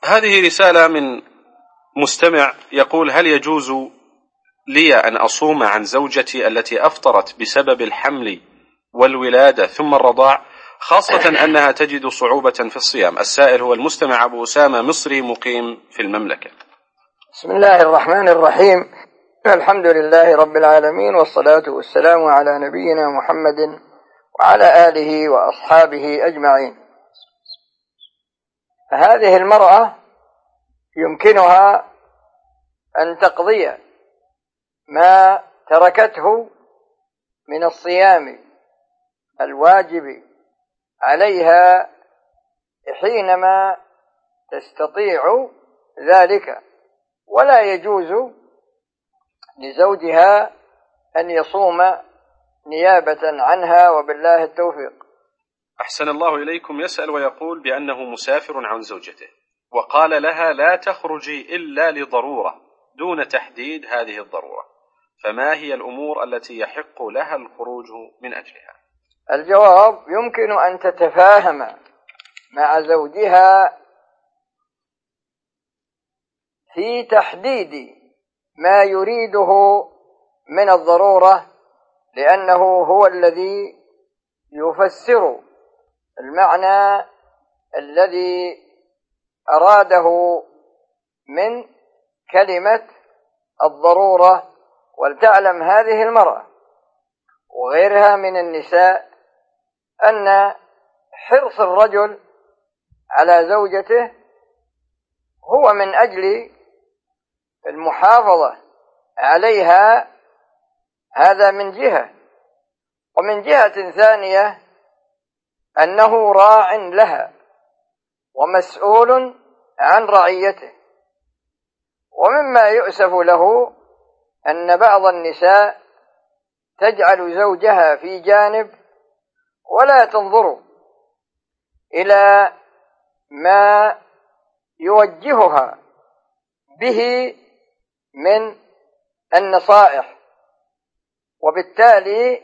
هذه رسالة من مستمع يقول: هل يجوز لي أن أصوم عن زوجتي التي أفطرت بسبب الحمل والولادة ثم الرضاع، خاصة أنها تجد صعوبة في الصيام؟ السائل هو المستمع أبو أسامة، مصري مقيم في المملكة. بسم الله الرحمن الرحيم. الحمد لله رب العالمين، والصلاة والسلام على نبينا محمد وعلى آله وأصحابه أجمعين. هذه المرأة يمكنها أن تقضي ما تركته من الصيام الواجب عليها حينما تستطيع ذلك، ولا يجوز لزوجها أن يصوم نيابة عنها، وبالله التوفيق. أحسن الله إليكم. يسأل ويقول بأنه مسافر عن زوجته، وقال لها: لا تخرجي إلا لضرورة، دون تحديد هذه الضرورة، فما هي الأمور التي يحق لها الخروج من أجلها؟ الجواب: يمكن أن تتفاهم مع زوجها في تحديد ما يريده من الضرورة، لأنه هو الذي يفسر المعنى الذي أراده من كلمة الضرورة. ولتعلم هذه المرأة وغيرها من النساء أن حرص الرجل على زوجته هو من أجل المحافظة عليها، هذا من جهة، ومن جهة ثانية أنه راع لها ومسؤول عن رعيته. ومما يؤسف له أن بعض النساء تجعل زوجها في جانب ولا تنظر إلى ما يوجهها به من النصائح، وبالتالي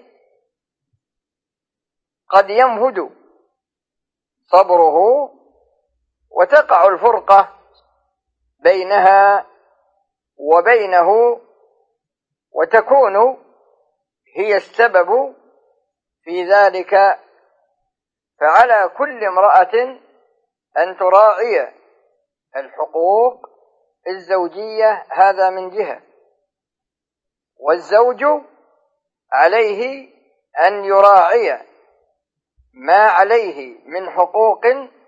قد ينفد صبره وتقع الفرقة بينها وبينه، وتكون هي السبب في ذلك. فعلى كل امرأة أن تراعي الحقوق الزوجية، هذا من جهة، والزوج عليه أن يراعي ما عليه من حقوق،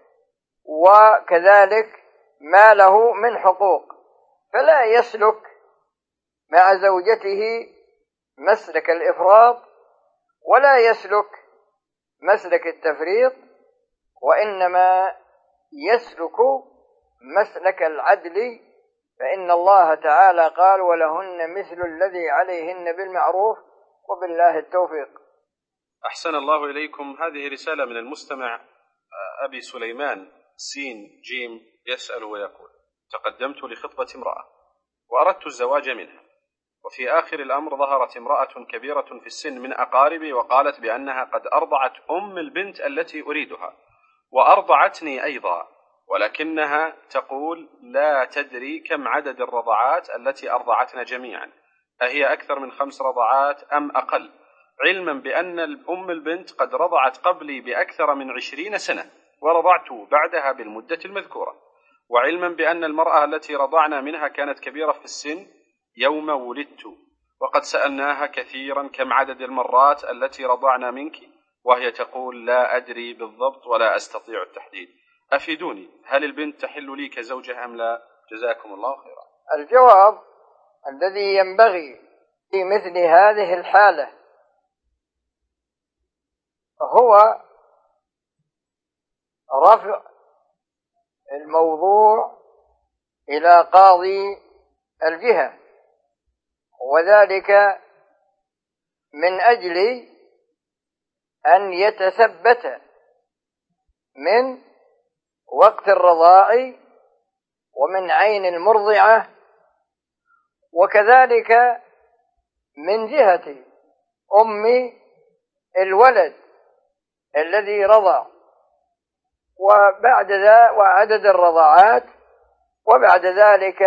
وكذلك ما له من حقوق، فلا يسلك مع زوجته مسلك الإفراط ولا يسلك مسلك التفريط، وإنما يسلك مسلك العدل، فإن الله تعالى قال: ولهن مثل الذي عليهن بالمعروف، وبالله التوفيق. أحسن الله إليكم. هذه رسالة من المستمع أبي سليمان سين جيم، يسأل ويقول: تقدمت لخطبة امرأة وأردت الزواج منها، وفي آخر الأمر ظهرت امرأة كبيرة في السن من أقاربي وقالت بأنها قد أرضعت أم البنت التي أريدها وأرضعتني أيضا، ولكنها تقول لا تدري كم عدد الرضعات التي أرضعتنا جميعا، أهي أكثر من 5 رضعات أم أقل، علما بأن أم البنت قد رضعت قبلي بأكثر من 20 سنة ورضعت بعدها بالمدة المذكورة، وعلما بأن المرأة التي رضعنا منها كانت كبيرة في السن يوم ولدت، وقد سألناها كثيرا كم عدد المرات التي رضعنا منك، وهي تقول لا أدري بالضبط ولا أستطيع التحديد، أفيدوني، هل البنت تحل لي كزوجها أم لا؟ جزاكم الله خيرا. الجواب: الذي ينبغي في مثل هذه الحالة هو رفع الموضوع إلى قاضي الجهة، وذلك من أجل أن يتثبت من وقت الرضاع ومن عين المرضعة، وكذلك من جهة أم الولد الذي رضع، وبعد ذا وعدد الرضعات وبعد ذلك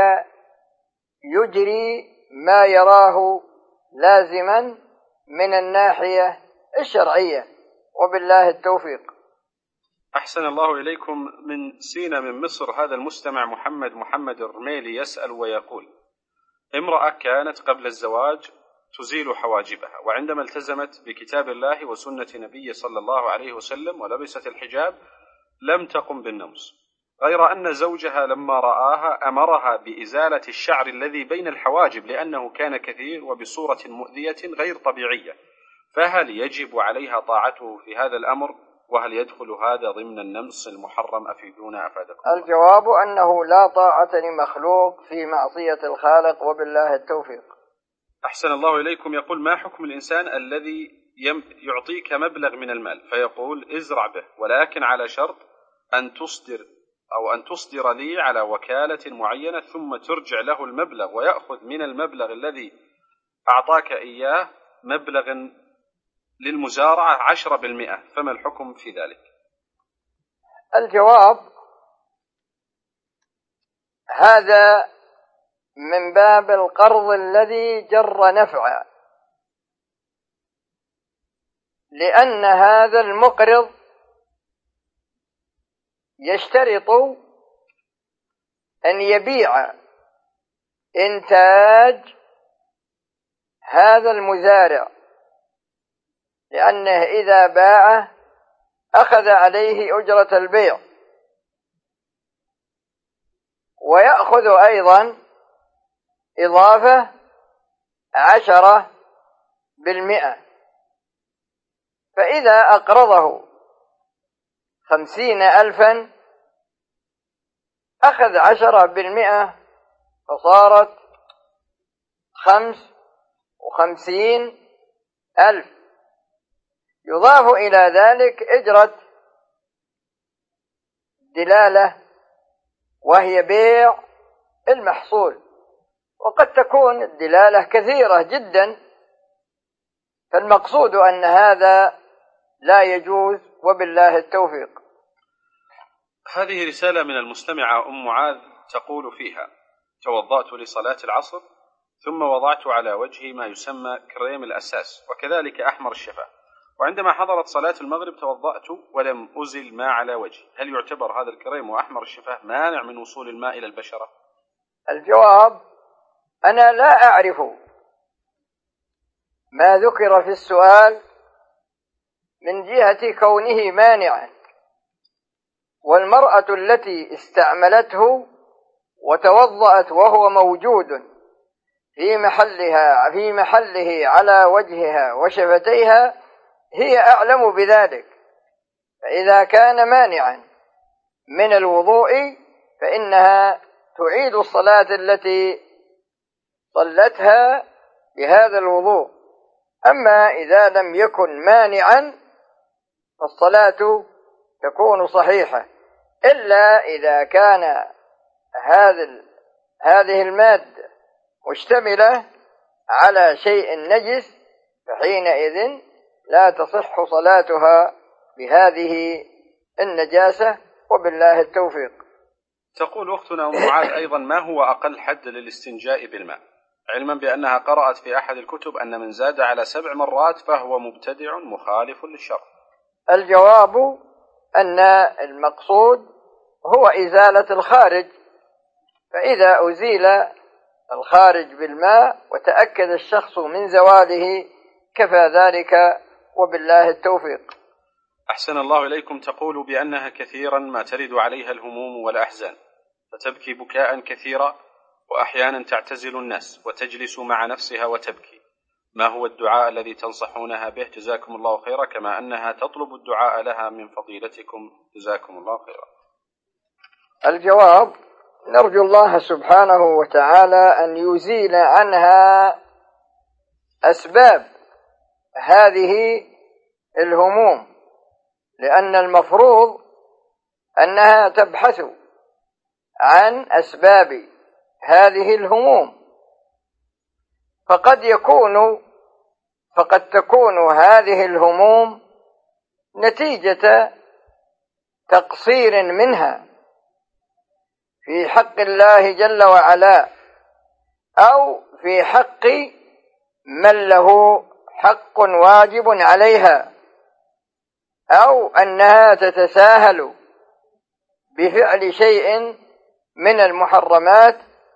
يجري ما يراه لازما من الناحية الشرعية، وبالله التوفيق. أحسن الله إليكم. من سينا من مصر هذا المستمع محمد الرميلي يسأل ويقول: امرأة كانت قبل الزواج تزيل حواجبها، وعندما التزمت بكتاب الله وسنة نبيه صلى الله عليه وسلم ولبست الحجاب لم تقم بالنمص، غير أن زوجها لما رآها أمرها بإزالة الشعر الذي بين الحواجب لأنه كان كثير وبصورة مؤذية غير طبيعية، فهل يجب عليها طاعته في هذا الأمر؟ وهل يدخل هذا ضمن النمص المحرم؟ أفيدونا أفادكم. الجواب أنه لا طاعة لمخلوق في معصية الخالق، وبالله التوفيق. أحسن الله إليكم. يقول: ما حكم الإنسان الذي يعطيك مبلغ من المال فيقول ازرع به، ولكن على شرط أن تصدر لي على وكالة معينة، ثم ترجع له المبلغ ويأخذ من المبلغ الذي أعطاك إياه مبلغ للمزارعة 10%، فما الحكم في ذلك؟ الجواب: هذا من باب القرض الذي جر نفعا، لأن هذا المقرض يشترط أن يبيع إنتاج هذا المزارع، لأنه إذا باعه أخذ عليه أجرة البيع، ويأخذ أيضا إضافة 10%، فإذا أقرضه 50,000 أخذ 10%، فصارت 55,000، يضاف إلى ذلك أجرة دلالة وهي بيع المحصول، وقد تكون الدلالة كثيرة جدا، فالمقصود أن هذا لا يجوز، وبالله التوفيق. هذه رسالة من المستمعة أم معاذ تقول فيها: توضأت لصلاة العصر ثم وضعت على وجهي ما يسمى كريم الأساس وكذلك أحمر الشفاه، وعندما حضرت صلاة المغرب توضأت ولم أزل ما على وجهي، هل يعتبر هذا الكريم وأحمر الشفاه مانع من وصول الماء إلى البشرة؟ الجواب: أنا لا أعرف ما ذكر في السؤال من جهة كونه مانعا، والمرأة التي استعملته وتوضأت وهو موجود في محله على وجهها وشفتيها هي أعلم بذلك، فإذا كان مانعا من الوضوء فإنها تعيد الصلاة التي صلتها بهذا الوضوء، أما إذا لم يكن مانعا فالصلاة تكون صحيحة، إلا إذا كان هذه المادة مشتملة على شيء نجس، فحينئذ لا تصح صلاتها بهذه النجاسة، وبالله التوفيق. تقول أختنا أم معاذ أيضا: ما هو أقل حد للاستنجاء بالماء، علما بأنها قرأت في أحد الكتب أن من زاد على 7 مرات فهو مبتدع مخالف للشرع؟ الجواب أن المقصود هو إزالة الخارج، فإذا أزيل الخارج بالماء وتأكد الشخص من زواله كفى ذلك، وبالله التوفيق. أحسن الله إليكم. تقول بأنها كثيرا ما ترد عليها الهموم والأحزان، فتبكي بكاء كثيرا، وأحيانا تعتزل الناس وتجلس مع نفسها وتبكي، ما هو الدعاء الذي تنصحونها به؟ جزاكم الله خيرا، كما أنها تطلب الدعاء لها من فضيلتكم، جزاكم الله خيرا. الجواب: نرجو الله سبحانه وتعالى أن يزيل عنها أسباب هذه الهموم، لأن المفروض أنها تبحث عن أسباب هذه الهموم، فقد تكون هذه الهموم نتيجة تقصير منها في حق الله جل وعلا أو في حق من له حق واجب عليها، أو أنها تتساهل بفعل شيء من المحرمات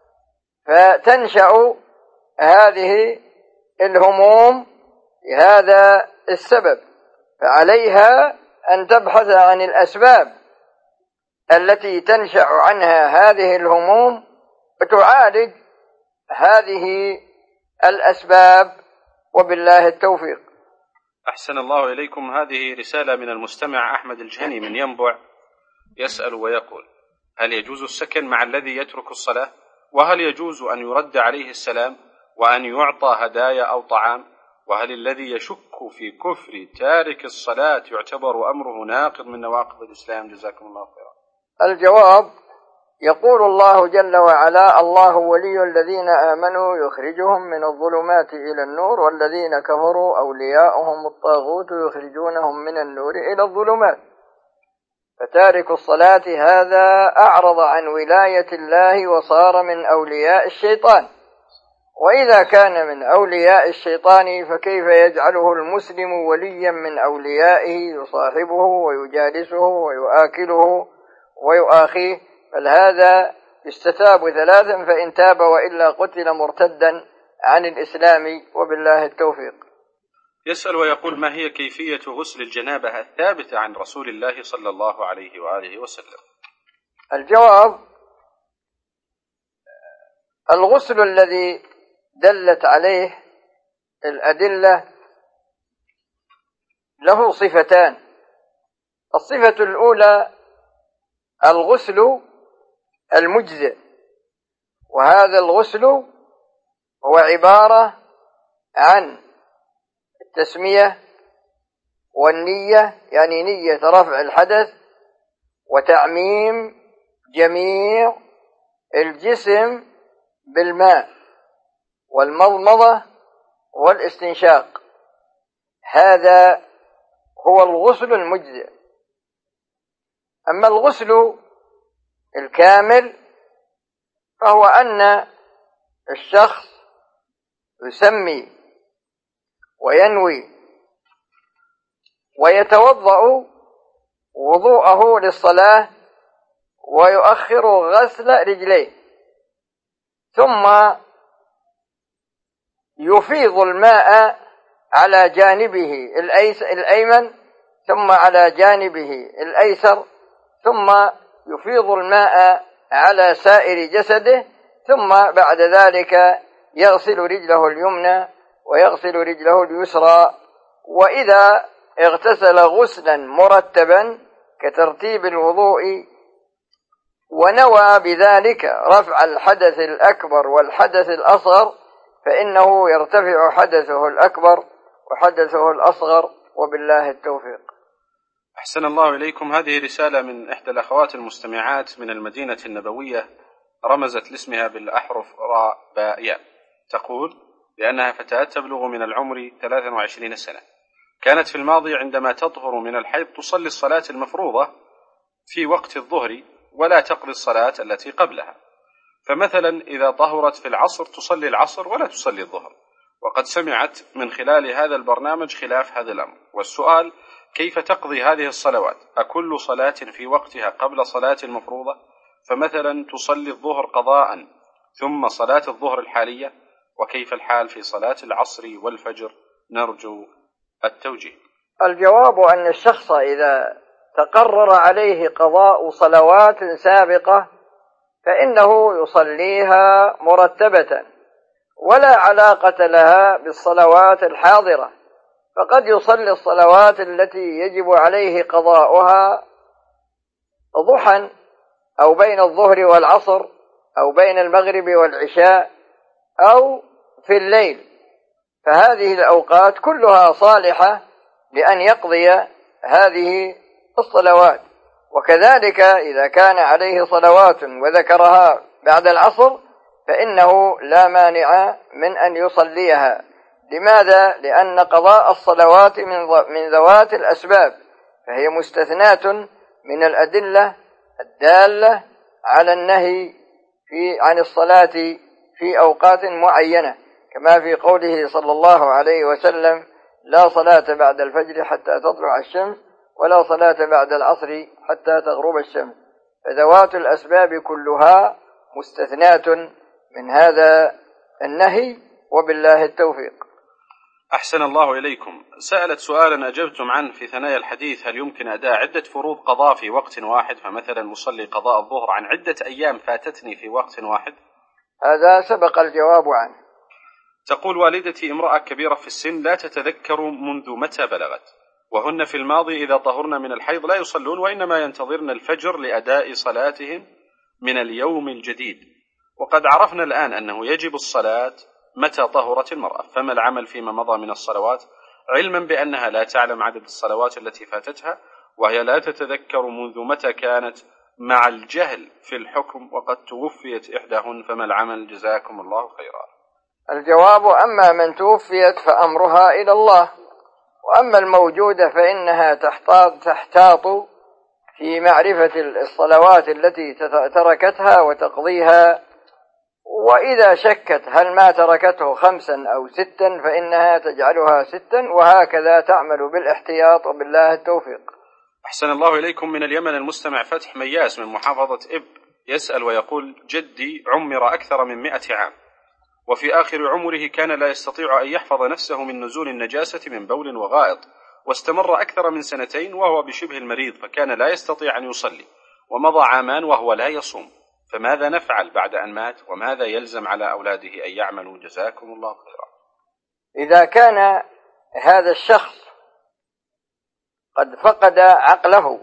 فتنشأ هذه الهموم لهذا السبب، فعليها أن تبحث عن الأسباب التي تنشأ عنها هذه الهموم وتعالج هذه الأسباب، وبالله التوفيق. أحسن الله إليكم. هذه رسالة من المستمع أحمد الجهني من ينبع، يسأل ويقول: هل يجوز السكن مع الذي يترك الصلاة؟ وهل يجوز أن يرد عليه السلام وأن يعطى هدايا أو طعام؟ وهل الذي يشك في كفر تارك الصلاة يعتبر أمره ناقض من نواقض الإسلام؟ جزاكم الله خيرا. الجواب: يقول الله جل وعلا: الله ولي الذين آمنوا يخرجهم من الظلمات إلى النور، والذين كفروا أولياؤهم الطاغوت يخرجونهم من النور إلى الظلمات. فتارك الصلاة هذا أعرض عن ولاية الله وصار من أولياء الشيطان، وإذا كان من أولياء الشيطان فكيف يجعله المسلم وليا من أوليائه يصاحبه ويجالسه ويؤكله ويؤاخيه؟ بل هذا يستتاب ثلاثا، فإن تاب وإلا قتل مرتدا عن الإسلام، وبالله التوفيق. يسأل ويقول: ما هي كيفية غسل الجنابة الثابتة عن رسول الله صلى الله عليه وآله وسلم؟ الجواب: الغسل الذي دلت عليه الأدلة له صفتان. الصفة الأولى الغسل المجزئ، وهذا الغسل هو عبارة عن التسمية والنية، يعني نية رفع الحدث وتعميم جميع الجسم بالماء والمضمضة والاستنشاق، هذا هو الغسل المجزئ. أما الغسل الكامل فهو أن الشخص يسمي وينوي ويتوضأ وضوءه للصلاة ويؤخر غسل رجليه، ثم يفيض الماء على جانبه الأيمن ثم على جانبه الأيسر، ثم يفيض الماء على سائر جسده، ثم بعد ذلك يغسل رجله اليمنى ويغسل رجله اليسرى. وإذا اغتسل غسلا مرتبا كترتيب الوضوء ونوى بذلك رفع الحدث الأكبر والحدث الأصغر فإنه يرتفع حدثه الأكبر وحدثه الأصغر، وبالله التوفيق. أحسن الله إليكم. هذه رسالة من إحدى الأخوات المستمعات من المدينة النبوية، رمزت لاسمها بالأحرف راء باء ياء. تقول لأنها فتاة تبلغ من العمر 23 سنة، كانت في الماضي عندما تطهر من الحيض تصلي الصلاة المفروضة في وقت الظهر ولا تقضي الصلاة التي قبلها، فمثلا إذا طهرت في العصر تصلي العصر ولا تصلي الظهر، وقد سمعت من خلال هذا البرنامج خلاف هذا الأمر. والسؤال: كيف تقضي هذه الصلوات؟ أكل صلاة في وقتها قبل صلاة المفروضة؟ فمثلا تصلي الظهر قضاء ثم صلاة الظهر الحالية؟ وكيف الحال في صلاة العصر والفجر؟ نرجو التوجيه. الجواب أن الشخص إذا تقرر عليه قضاء صلوات سابقة فإنه يصليها مرتبة ولا علاقة لها بالصلوات الحاضرة، فقد يصلي الصلوات التي يجب عليه قضاؤها ضحى أو بين الظهر والعصر أو بين المغرب والعشاء أو في الليل، فهذه الأوقات كلها صالحة لأن يقضي هذه الصلوات. وكذلك إذا كان عليه صلوات وذكرها بعد العصر فإنه لا مانع من أن يصليها. لماذا؟ لأن قضاء الصلوات من ذوات الأسباب، فهي مستثناة من الأدلة الدالة على النهي عن الصلاة في أوقات معينة، كما في قوله صلى الله عليه وسلم: لا صلاة بعد الفجر حتى تطلع الشمس، ولا صلاة بعد العصر حتى تغرب الشمس. فذوات الأسباب كلها مستثناة من هذا النهي، وبالله التوفيق. أحسن الله إليكم. سألت سؤالا أجبتم عنه في ثنايا الحديث: هل يمكن أداء عدة فروض قضاء في وقت واحد؟ فمثلا مصلي قضاء الظهر عن عدة أيام فاتتني في وقت واحد. هذا سبق الجواب عنه. تقول والدتي امرأة كبيرة في السن لا تتذكر منذ متى بلغت، وهن في الماضي إذا طهرن من الحيض لا يصلون، وإنما ينتظرن الفجر لأداء صلاتهم من اليوم الجديد، وقد عرفنا الآن أنه يجب الصلاة متى طهرت المرأة، فما العمل فيما مضى من الصلوات، علما بأنها لا تعلم عدد الصلوات التي فاتتها، وهي لا تتذكر منذ متى كانت، مع الجهل في الحكم، وقد توفيت إحداهن، فما العمل؟ جزاكم الله خيرا. الجواب: أما من توفيت فأمرها إلى الله، وأما الموجودة فإنها تحتاط في معرفة الصلوات التي تركتها وتقضيها، وإذا شكت هل ما تركته 5 أو 6 فإنها تجعلها 6، وهكذا تعمل بالاحتياط، وبالله التوفيق. أحسن الله إليكم. من اليمن المستمع فتح مياس من محافظة إب يسأل ويقول: جدي عمر أكثر من 100 عام، وفي آخر عمره كان لا يستطيع أن يحفظ نفسه من نزول النجاسة من بول وغائط، واستمر أكثر من 2 وهو بشبه المريض، فكان لا يستطيع أن يصلي، ومضى 2 عام وهو لا يصوم، فماذا نفعل بعد أن مات، وماذا يلزم على أولاده أن يعملوا؟ جزاكم الله خيرا. إذا كان هذا الشخص قد فقد عقله،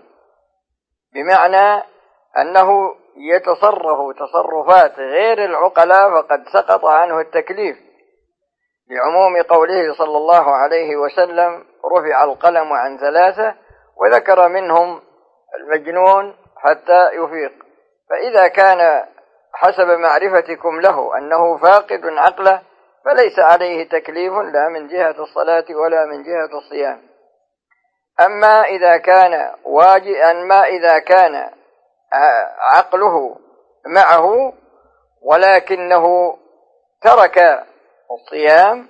بمعنى أنه يتصرف تصرفات غير العقلاء، فقد سقط عنه التكليف، لعموم قوله صلى الله عليه وسلم: رفع القلم عن 3، وذكر منهم المجنون حتى يفيق. فإذا كان حسب معرفتكم له أنه فاقد عقله، فليس عليه تكليف لا من جهة الصلاة ولا من جهة الصيام. أما إذا كان عقله معه ولكنه ترك الصيام،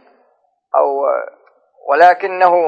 ولكنه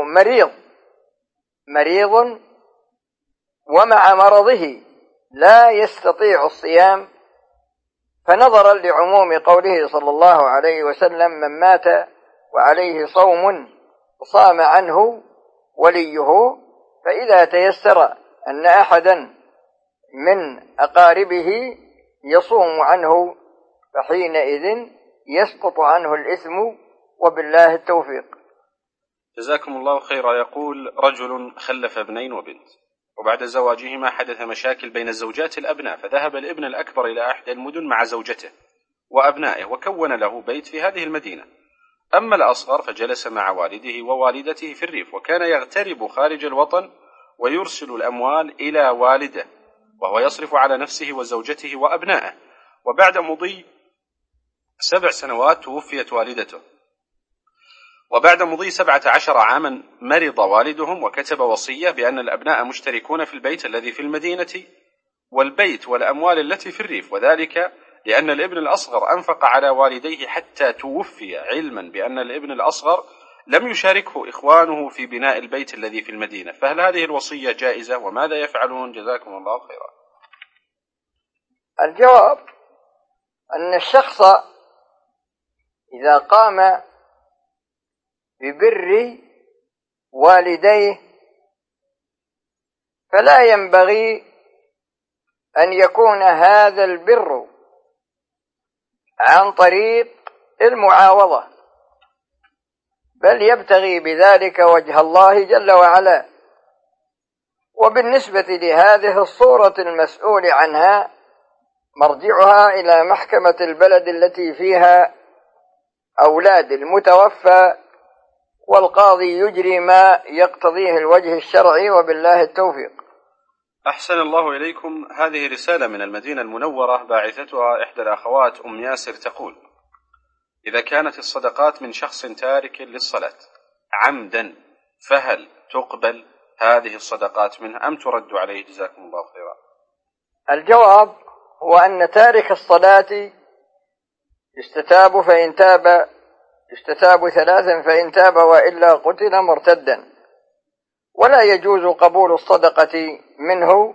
مريض ومع مرضه لا يستطيع الصيام، فنظرا لعموم قوله صلى الله عليه وسلم: من مات وعليه صوم صام عنه وليه، فإذا تيسر أن أحدا من أقاربه يصوم عنه فحينئذ يسقط عنه الإثم، وبالله التوفيق. جزاكم الله خيرا. يقول: رجل خلف 2 وبنت، وبعد زواجهما حدث مشاكل بين زوجات الأبناء، فذهب الابن الأكبر إلى أحد المدن مع زوجته وأبنائه، وكون له بيت في هذه المدينة. أما الأصغر فجلس مع والده ووالدته في الريف، وكان يغترب خارج الوطن ويرسل الأموال إلى والده، وهو يصرف على نفسه وزوجته وأبنائه. وبعد مضي 7 سنوات توفيت والدته، وبعد مضي 17 عاما مرض والدهم، وكتب وصية بأن الأبناء مشتركون في البيت الذي في المدينة والبيت والأموال التي في الريف، وذلك لأن الابن الأصغر أنفق على والديه حتى توفي، علما بأن الابن الأصغر لم يشاركه إخوانه في بناء البيت الذي في المدينة. فهل هذه الوصية جائزة، وماذا يفعلون؟ جزاكم الله خيرا. الجواب: أن الشخص إذا قام ببر والديه فلا ينبغي أن يكون هذا البر عن طريق المعاوضة، بل يبتغي بذلك وجه الله جل وعلا. وبالنسبة لهذه الصورة المسؤول عنها، مرجعها إلى محكمة البلد التي فيها أولاد المتوفى، والقاضي يجري ما يقتضيه الوجه الشرعي، وبالله التوفيق. أحسن الله إليكم. هذه رسالة من المدينة المنورة، باعثتها إحدى الأخوات أم ياسر، تقول: إذا كانت الصدقات من شخص تارك للصلاة عمدا، فهل تقبل هذه الصدقات منه أم ترد عليه؟ جزاكم الله خيرا. الجواب: هو أن تارك الصلاة يستتاب فإن تاب، يستتاب 3 فإن تاب وإلا قتل مرتدا، ولا يجوز قبول الصدقة منه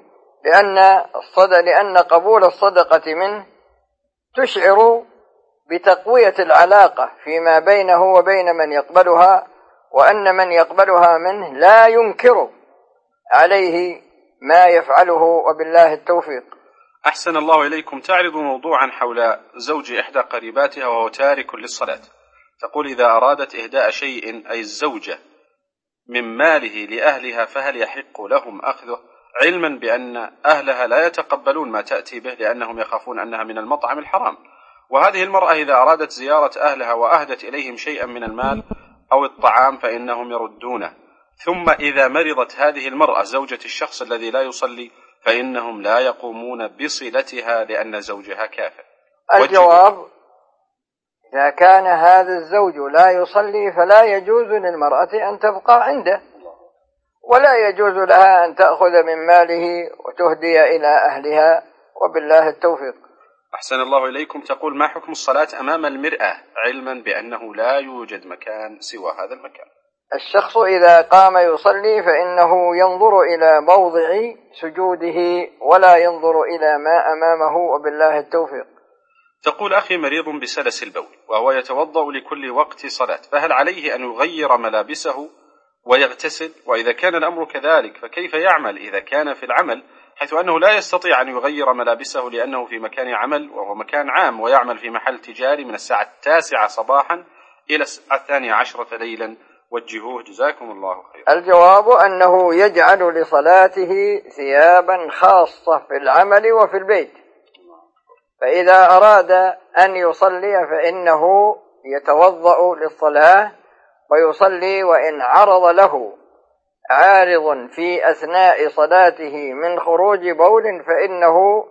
لأن قبول الصدقة منه تشعر بتقوية العلاقة فيما بينه وبين من يقبلها، وأن من يقبلها منه لا ينكر عليه ما يفعله، وبالله التوفيق. أحسن الله إليكم. تعرض موضوعا حول زوج إحدى قريباتها وهو تارك للصلاة. تقول: إذا أرادت إهداء شيء أي الزوجة من ماله لأهلها فهل يحق لهم أخذه، علما بأن أهلها لا يتقبلون ما تأتي به لأنهم يخافون أنها من المطعم الحرام؟ وهذه المرأة إذا أرادت زيارة أهلها وأهدت إليهم شيئا من المال أو الطعام فإنهم يردونه، ثم إذا مرضت هذه المرأة زوجة الشخص الذي لا يصلي فإنهم لا يقومون بصلتها لأن زوجها كافر. الجواب: إذا كان هذا الزوج لا يصلي فلا يجوز للمرأة أن تبقى عنده، ولا يجوز لها أن تأخذ من ماله وتهدي إلى أهلها، وبالله التوفيق. أحسن الله إليكم. تقول: ما حكم الصلاة أمام المرآة علما بأنه لا يوجد مكان سوى هذا المكان؟ الشخص إذا قام يصلي فإنه ينظر إلى موضع سجوده ولا ينظر إلى ما أمامه، وبالله التوفيق. تقول: أخي مريض بسلس البول وهو يتوضأ لكل وقت صلاة، فهل عليه أن يغير ملابسه ويغتسل؟ وإذا كان الأمر كذلك فكيف يعمل إذا كان في العمل حيث أنه لا يستطيع أن يغير ملابسه لأنه في مكان عمل وهو مكان عام ويعمل في محل تجاري من الساعة 9 صباحا إلى الساعة 12 ليلا؟ وجهوه جزاكم الله خير. الجواب أنه يجعل لصلاته ثيابا خاصة في العمل وفي البيت، فإذا أراد أن يصلي فإنه يتوضأ للصلاة ويصلي، وإن عرض له عارض في أثناء صلاته من خروج بول فإنه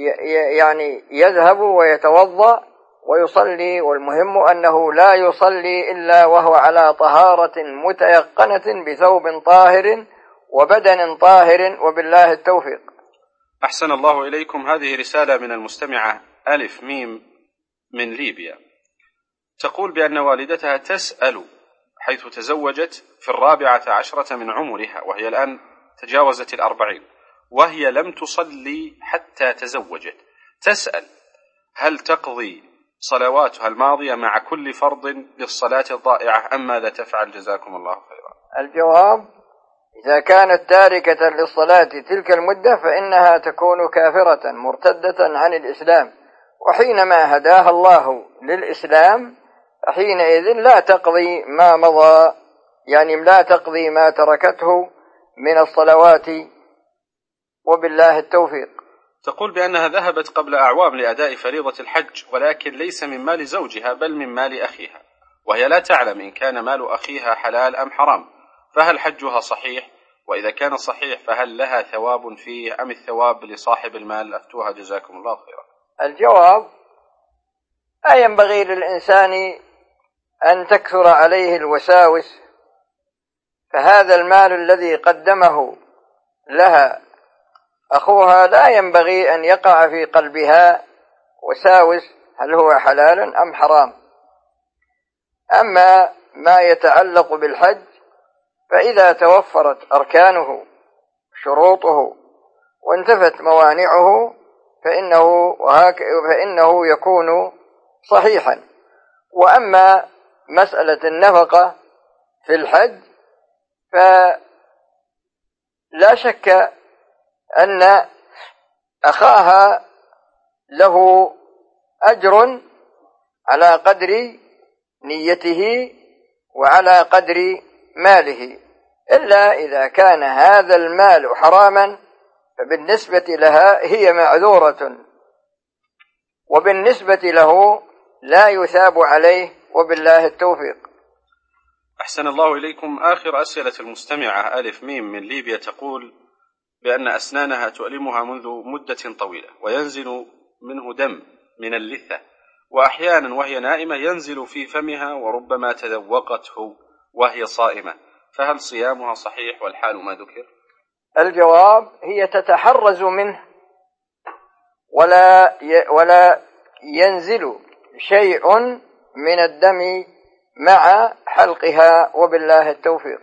يذهب ويتوضأ ويصلي، والمهم أنه لا يصلي إلا وهو على طهارة متيقنة بثوب طاهر وبدن طاهر، وبالله التوفيق. أحسن الله إليكم. هذه رسالة من المستمعة ألف ميم من ليبيا، تقول بأن والدتها تسأل حيث تزوجت في 14 من عمرها وهي الآن تجاوزت 40 وهي لم تصلي حتى تزوجت، تسأل هل تقضي صلواتها الماضية مع كل فرض للصلاة الضائعة أم ماذا تفعل؟ جزاكم الله خيرا. الجواب: إذا كانت تاركة للصلاة تلك المدة فإنها تكون كافرة مرتدة عن الإسلام، وحينما هداها الله للإسلام فحينئذ لا تقضي ما مضى، لا تقضي ما تركته من الصلوات، وبالله التوفيق. تقول بأنها ذهبت قبل أعوام لأداء فريضة الحج ولكن ليس من مال زوجها بل من مال أخيها، وهي لا تعلم إن كان مال أخيها حلال أم حرام، فهل حجها صحيح؟ وإذا كان صحيح فهل لها ثواب فيه أم الثواب لصاحب المال؟ أفتوها جزاكم الله خيرا. الجواب: لا ينبغي للإنسان أن تكثر عليه الوساوس، فهذا المال الذي قدمه لها أخوها لا ينبغي أن يقع في قلبها وساوس هل هو حلال أم حرام. أما ما يتعلق بالحج فإذا توفرت أركانه شروطه وانتفت موانعه فإنه يكون صحيحا. وأما مسألة النفقة في الحج فلا شك أن أخاها له أجر على قدر نيته وعلى قدر ماله، إلا إذا كان هذا المال حراما فبالنسبة لها هي معذورة، وبالنسبة له لا يثاب عليه، وبالله التوفيق. أحسن الله إليكم. آخر أسئلة المستمعة ألف ميم من ليبيا، تقول بأن أسنانها تؤلمها منذ مدة طويلة وينزل منه دم من اللثة، وأحيانا وهي نائمة ينزل في فمها وربما تذوقته وهي صائمة، فهل صيامها صحيح والحال ما ذكر؟ الجواب: هي تتحرز منه ولا ينزل شيء من الدم مع حلقها، وبالله التوفيق.